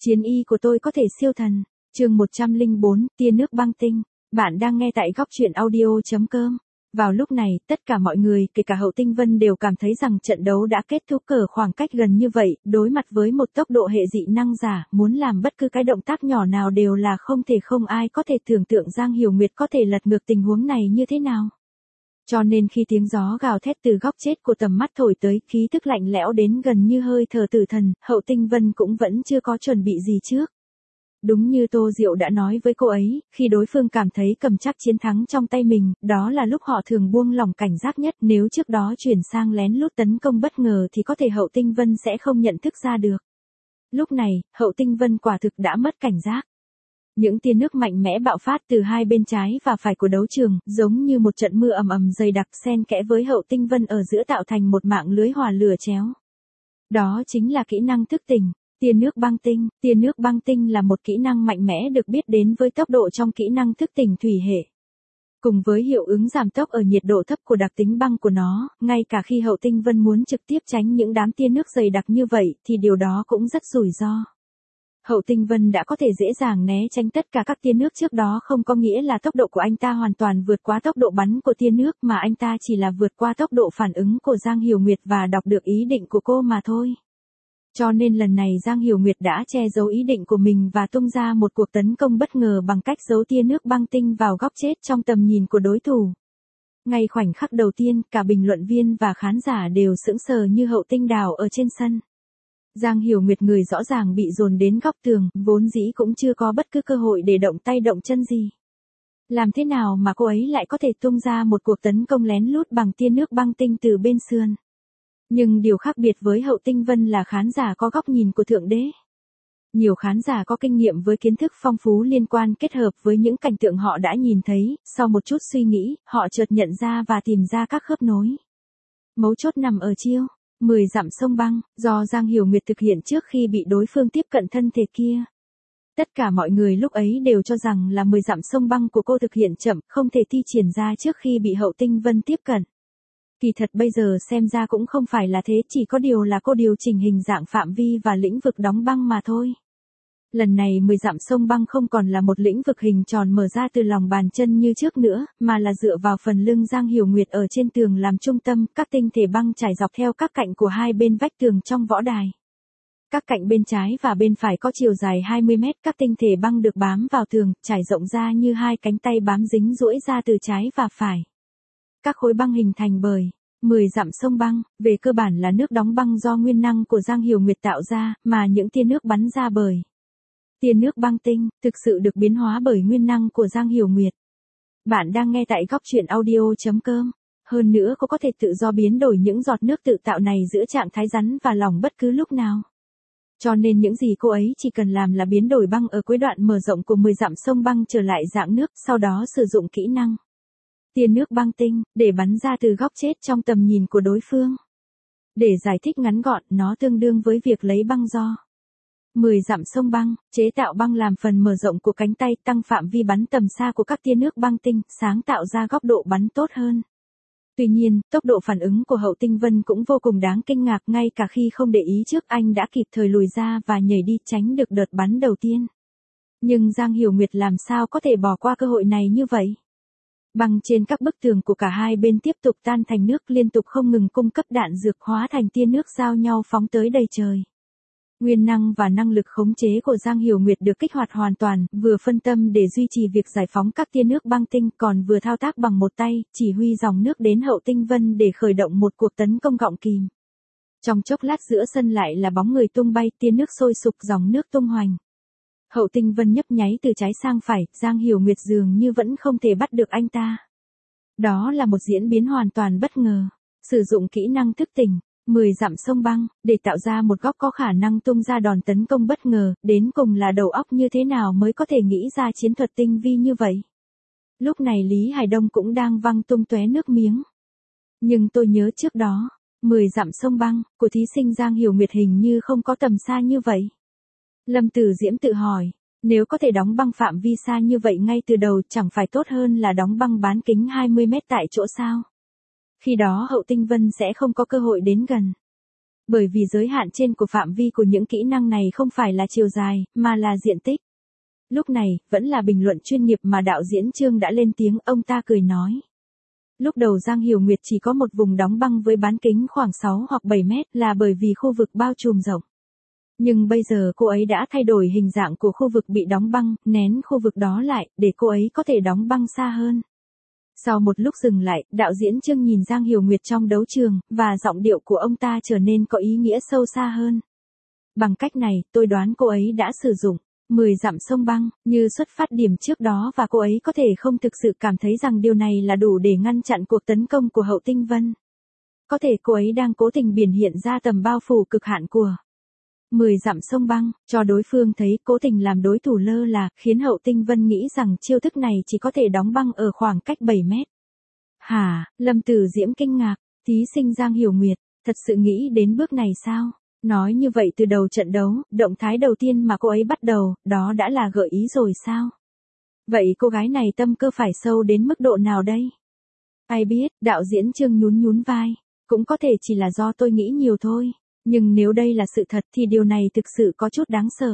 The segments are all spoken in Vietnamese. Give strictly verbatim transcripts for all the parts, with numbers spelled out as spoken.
Chiến y của tôi có thể siêu thần. Chương một trăm lẻ bốn, tia nước băng tinh. Bạn đang nghe tại góc truyện audio chấm com. Vào lúc này, tất cả mọi người, kể cả Hậu Tinh Vân đều cảm thấy rằng trận đấu đã kết thúc ở khoảng cách gần như vậy, đối mặt với một tốc độ hệ dị năng giả, muốn làm bất cứ cái động tác nhỏ nào đều là không thể. Không ai có thể tưởng tượng Giang Hiểu Nguyệt có thể lật ngược tình huống này như thế nào. Cho nên khi tiếng gió gào thét từ góc chết của tầm mắt thổi tới, khí tức lạnh lẽo đến gần như hơi thở tử thần, Hậu Tinh Vân cũng vẫn chưa có chuẩn bị gì trước. Đúng như Tô Diệu đã nói với cô ấy, khi đối phương cảm thấy cầm chắc chiến thắng trong tay mình, đó là lúc họ thường buông lỏng cảnh giác nhất. Nếu trước đó chuyển sang lén lút tấn công bất ngờ thì có thể Hậu Tinh Vân sẽ không nhận thức ra được. Lúc này, Hậu Tinh Vân quả thực đã mất cảnh giác. Những tia nước mạnh mẽ bạo phát từ hai bên trái và phải của đấu trường, giống như một trận mưa ầm ầm dày đặc xen kẽ với Hậu Tinh Vân ở giữa tạo thành một mạng lưới hỏa lửa chéo. Đó chính là kỹ năng thức tỉnh. Tia nước băng tinh. Tia nước băng tinh là một kỹ năng mạnh mẽ được biết đến với tốc độ trong kỹ năng thức tỉnh thủy hệ. Cùng với hiệu ứng giảm tốc ở nhiệt độ thấp của đặc tính băng của nó, ngay cả khi Hậu Tinh Vân muốn trực tiếp tránh những đám tia nước dày đặc như vậy thì điều đó cũng rất rủi ro. Hậu Tinh Vân đã có thể dễ dàng né tránh tất cả các tia nước trước đó không có nghĩa là tốc độ của anh ta hoàn toàn vượt quá tốc độ bắn của tia nước, mà anh ta chỉ là vượt qua tốc độ phản ứng của Giang Hiểu Nguyệt và đọc được ý định của cô mà thôi. Cho nên lần này Giang Hiểu Nguyệt đã che giấu ý định của mình và tung ra một cuộc tấn công bất ngờ bằng cách giấu tia nước băng tinh vào góc chết trong tầm nhìn của đối thủ. Ngay khoảnh khắc đầu tiên, cả bình luận viên và khán giả đều sững sờ như Hậu Tinh Đào ở trên sân. Giang Hiểu Nguyệt người rõ ràng bị dồn đến góc tường, vốn dĩ cũng chưa có bất cứ cơ hội để động tay động chân gì. Làm thế nào mà cô ấy lại có thể tung ra một cuộc tấn công lén lút bằng tia nước băng tinh từ bên sườn? Nhưng điều khác biệt với Hậu Tinh Vân là khán giả có góc nhìn của Thượng Đế. Nhiều khán giả có kinh nghiệm với kiến thức phong phú liên quan kết hợp với những cảnh tượng họ đã nhìn thấy, sau một chút suy nghĩ, họ chợt nhận ra và tìm ra các khớp nối. Mấu chốt nằm ở chiêu mười dặm sông băng, do Giang Hiểu Nguyệt thực hiện trước khi bị đối phương tiếp cận thân thể kia. Tất cả mọi người lúc ấy đều cho rằng là mười dặm sông băng của cô thực hiện chậm, không thể thi triển ra trước khi bị Hậu Tinh Vân tiếp cận. Kỳ thật bây giờ xem ra cũng không phải là thế, chỉ có điều là cô điều chỉnh hình dạng phạm vi và lĩnh vực đóng băng mà thôi. Lần này mười dặm sông băng không còn là một lĩnh vực hình tròn mở ra từ lòng bàn chân như trước nữa, mà là dựa vào phần lưng Giang Hiểu Nguyệt ở trên tường làm trung tâm, các tinh thể băng trải dọc theo các cạnh của hai bên vách tường trong võ đài. Các cạnh bên trái và bên phải có chiều dài hai mươi mét, các tinh thể băng được bám vào tường, trải rộng ra như hai cánh tay bám dính duỗi ra từ trái và phải. Các khối băng hình thành bởi mười dặm sông băng, về cơ bản là nước đóng băng do nguyên năng của Giang Hiểu Nguyệt tạo ra, mà những tia nước bắn ra bởi tia nước băng tinh, thực sự được biến hóa bởi nguyên năng của Giang Hiểu Nguyệt. Bạn đang nghe tại góc truyện audio chấm com. Hơn nữa cô có thể tự do biến đổi những giọt nước tự tạo này giữa trạng thái rắn và lỏng bất cứ lúc nào. Cho nên những gì cô ấy chỉ cần làm là biến đổi băng ở cuối đoạn mở rộng của mười dặm sông băng trở lại dạng nước, sau đó sử dụng kỹ năng tia nước băng tinh, để bắn ra từ góc chết trong tầm nhìn của đối phương. Để giải thích ngắn gọn, nó tương đương với việc lấy băng do mười dặm sông băng, chế tạo băng làm phần mở rộng của cánh tay, tăng phạm vi bắn tầm xa của các tia nước băng tinh, sáng tạo ra góc độ bắn tốt hơn. Tuy nhiên, tốc độ phản ứng của Hậu Tinh Vân cũng vô cùng đáng kinh ngạc, ngay cả khi không để ý trước anh đã kịp thời lùi ra và nhảy đi tránh được đợt bắn đầu tiên. Nhưng Giang Hiểu Nguyệt làm sao có thể bỏ qua cơ hội này như vậy? Băng trên các bức tường của cả hai bên tiếp tục tan thành nước, liên tục không ngừng cung cấp đạn dược hóa thành tia nước giao nhau phóng tới đầy trời. Nguyên năng và năng lực khống chế của Giang Hiểu Nguyệt được kích hoạt hoàn toàn, vừa phân tâm để duy trì việc giải phóng các tia nước băng tinh, còn vừa thao tác bằng một tay, chỉ huy dòng nước đến Hậu Tinh Vân để khởi động một cuộc tấn công gọng kìm. Trong chốc lát giữa sân lại là bóng người tung bay, tia nước sôi sục, dòng nước tung hoành. Hậu Tinh Vân nhấp nháy từ trái sang phải, Giang Hiểu Nguyệt dường như vẫn không thể bắt được anh ta. Đó là một diễn biến hoàn toàn bất ngờ. Sử dụng kỹ năng thức tỉnh, mười dặm sông băng, để tạo ra một góc có khả năng tung ra đòn tấn công bất ngờ, đến cùng là đầu óc như thế nào mới có thể nghĩ ra chiến thuật tinh vi như vậy. Lúc này Lý Hải Đông cũng đang văng tung tóe nước miếng. Nhưng tôi nhớ trước đó, mười dặm sông băng, của thí sinh Giang Hiểu Nguyệt hình như không có tầm xa như vậy. Lâm Tử Diễm tự hỏi, nếu có thể đóng băng phạm vi xa như vậy ngay từ đầu chẳng phải tốt hơn là đóng băng bán kính hai mươi mét tại chỗ sao? Khi đó Hậu Tinh Vân sẽ không có cơ hội đến gần. Bởi vì giới hạn trên của phạm vi của những kỹ năng này không phải là chiều dài, mà là diện tích. Lúc này, vẫn là bình luận chuyên nghiệp mà đạo diễn Trương đã lên tiếng, ông ta cười nói. Lúc đầu Giang Hiểu Nguyệt chỉ có một vùng đóng băng với bán kính khoảng sáu hoặc bảy mét là bởi vì khu vực bao trùm rộng. Nhưng bây giờ cô ấy đã thay đổi hình dạng của khu vực bị đóng băng, nén khu vực đó lại, để cô ấy có thể đóng băng xa hơn. Sau một lúc dừng lại, đạo diễn Trương nhìn Giang Hiểu Nguyệt trong đấu trường, và giọng điệu của ông ta trở nên có ý nghĩa sâu xa hơn. Bằng cách này, tôi đoán cô ấy đã sử dụng mười dặm sông băng, như xuất phát điểm trước đó và cô ấy có thể không thực sự cảm thấy rằng điều này là đủ để ngăn chặn cuộc tấn công của Hậu Tinh Vân. Có thể cô ấy đang cố tình biểu hiện ra tầm bao phủ cực hạn của mười dặm sông băng, cho đối phương thấy, cố tình làm đối thủ lơ là, khiến Hậu Tinh Vân nghĩ rằng chiêu thức này chỉ có thể đóng băng ở khoảng cách bảy mét. Hả, Lâm Tử Diễm kinh ngạc, thí sinh Giang Hiểu Nguyệt, thật sự nghĩ đến bước này sao? Nói như vậy từ đầu trận đấu, động thái đầu tiên mà cô ấy bắt đầu, đó đã là gợi ý rồi sao? Vậy cô gái này tâm cơ phải sâu đến mức độ nào đây? Ai biết, đạo diễn Trương nhún nhún vai, cũng có thể chỉ là do tôi nghĩ nhiều thôi. Nhưng nếu đây là sự thật thì điều này thực sự có chút đáng sợ.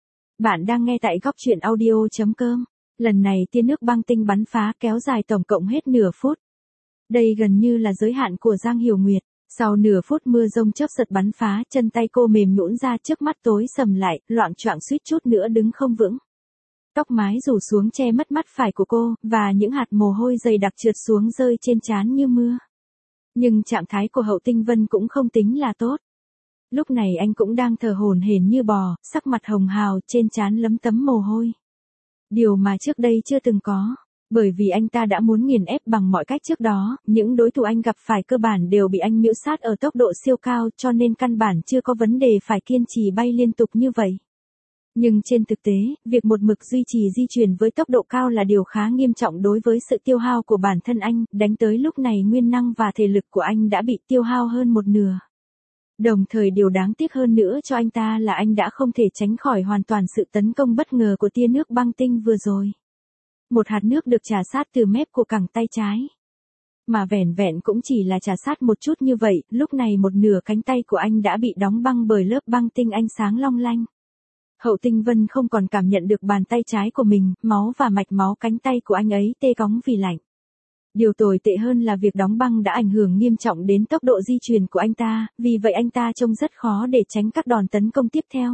Bạn đang nghe tại góc truyện audio chấm com. Lần này tia nước băng tinh bắn phá kéo dài tổng cộng hết nửa phút. Đây gần như là giới hạn của Giang Hiểu Nguyệt. Sau nửa phút mưa rông chớp giật bắn phá, chân tay cô mềm nhũn ra, trước mắt tối sầm lại, loạng choạng suýt chút nữa đứng không vững. Tóc mái rủ xuống che mất mắt phải của cô, và những hạt mồ hôi dày đặc trượt xuống rơi trên trán như mưa. Nhưng trạng thái của Hậu Tinh Vân cũng không tính là tốt. Lúc này anh cũng đang thở hổn hển như bò, sắc mặt hồng hào, trên trán lấm tấm mồ hôi. Điều mà trước đây chưa từng có. Bởi vì anh ta đã muốn nghiền ép bằng mọi cách trước đó, những đối thủ anh gặp phải cơ bản đều bị anh miễu sát ở tốc độ siêu cao, cho nên căn bản chưa có vấn đề phải kiên trì bay liên tục như vậy. Nhưng trên thực tế, việc một mực duy trì di chuyển với tốc độ cao là điều khá nghiêm trọng đối với sự tiêu hao của bản thân anh, đánh tới lúc này nguyên năng và thể lực của anh đã bị tiêu hao hơn một nửa. Đồng thời điều đáng tiếc hơn nữa cho anh ta là anh đã không thể tránh khỏi hoàn toàn sự tấn công bất ngờ của tia nước băng tinh vừa rồi. Một hạt nước được trà sát từ mép của cẳng tay trái. Mà vẻn vẹn cũng chỉ là trà sát một chút như vậy, lúc này một nửa cánh tay của anh đã bị đóng băng bởi lớp băng tinh ánh sáng long lanh. Hậu Tinh Vân không còn cảm nhận được bàn tay trái của mình, máu và mạch máu cánh tay của anh ấy tê cóng vì lạnh. Điều tồi tệ hơn là việc đóng băng đã ảnh hưởng nghiêm trọng đến tốc độ di chuyển của anh ta, vì vậy anh ta trông rất khó để tránh các đòn tấn công tiếp theo.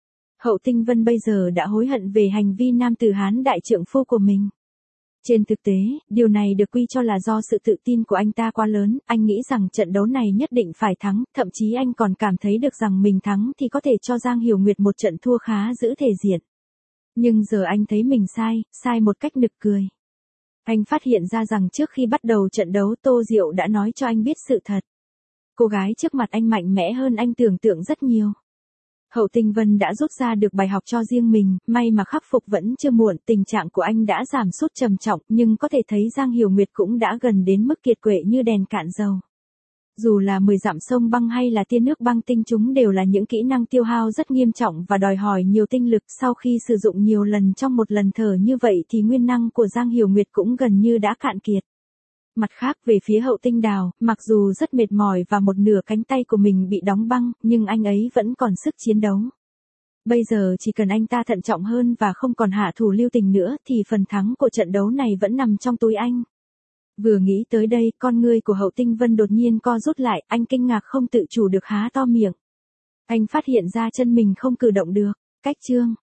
Hậu Tinh Vân bây giờ đã hối hận về hành vi nam tử Hán đại trượng phu của mình. Trên thực tế, điều này được quy cho là do sự tự tin của anh ta quá lớn, anh nghĩ rằng trận đấu này nhất định phải thắng, thậm chí anh còn cảm thấy được rằng mình thắng thì có thể cho Giang Hiểu Nguyệt một trận thua khá giữ thể diện. Nhưng giờ anh thấy mình sai, sai một cách nực cười. Anh phát hiện ra rằng trước khi bắt đầu trận đấu Tô Diệu đã nói cho anh biết sự thật. Cô gái trước mặt anh mạnh mẽ hơn anh tưởng tượng rất nhiều. Hậu Tinh Vân đã rút ra được bài học cho riêng mình, may mà khắc phục vẫn chưa muộn, tình trạng của anh đã giảm sút trầm trọng, nhưng có thể thấy Giang Hiểu Nguyệt cũng đã gần đến mức kiệt quệ như đèn cạn dầu. Dù là mười dặm sông băng hay là tia nước băng tinh, chúng đều là những kỹ năng tiêu hao rất nghiêm trọng và đòi hỏi nhiều tinh lực, sau khi sử dụng nhiều lần trong một lần thở như vậy thì nguyên năng của Giang Hiểu Nguyệt cũng gần như đã cạn kiệt. Mặt khác về phía Hậu Tinh Đào, mặc dù rất mệt mỏi và một nửa cánh tay của mình bị đóng băng, nhưng anh ấy vẫn còn sức chiến đấu. Bây giờ chỉ cần anh ta thận trọng hơn và không còn hạ thủ lưu tình nữa thì phần thắng của trận đấu này vẫn nằm trong túi anh. Vừa nghĩ tới đây, con ngươi của Hậu Tinh Vân đột nhiên co rút lại, anh kinh ngạc không tự chủ được há to miệng. Anh phát hiện ra chân mình không cử động được. Cách chương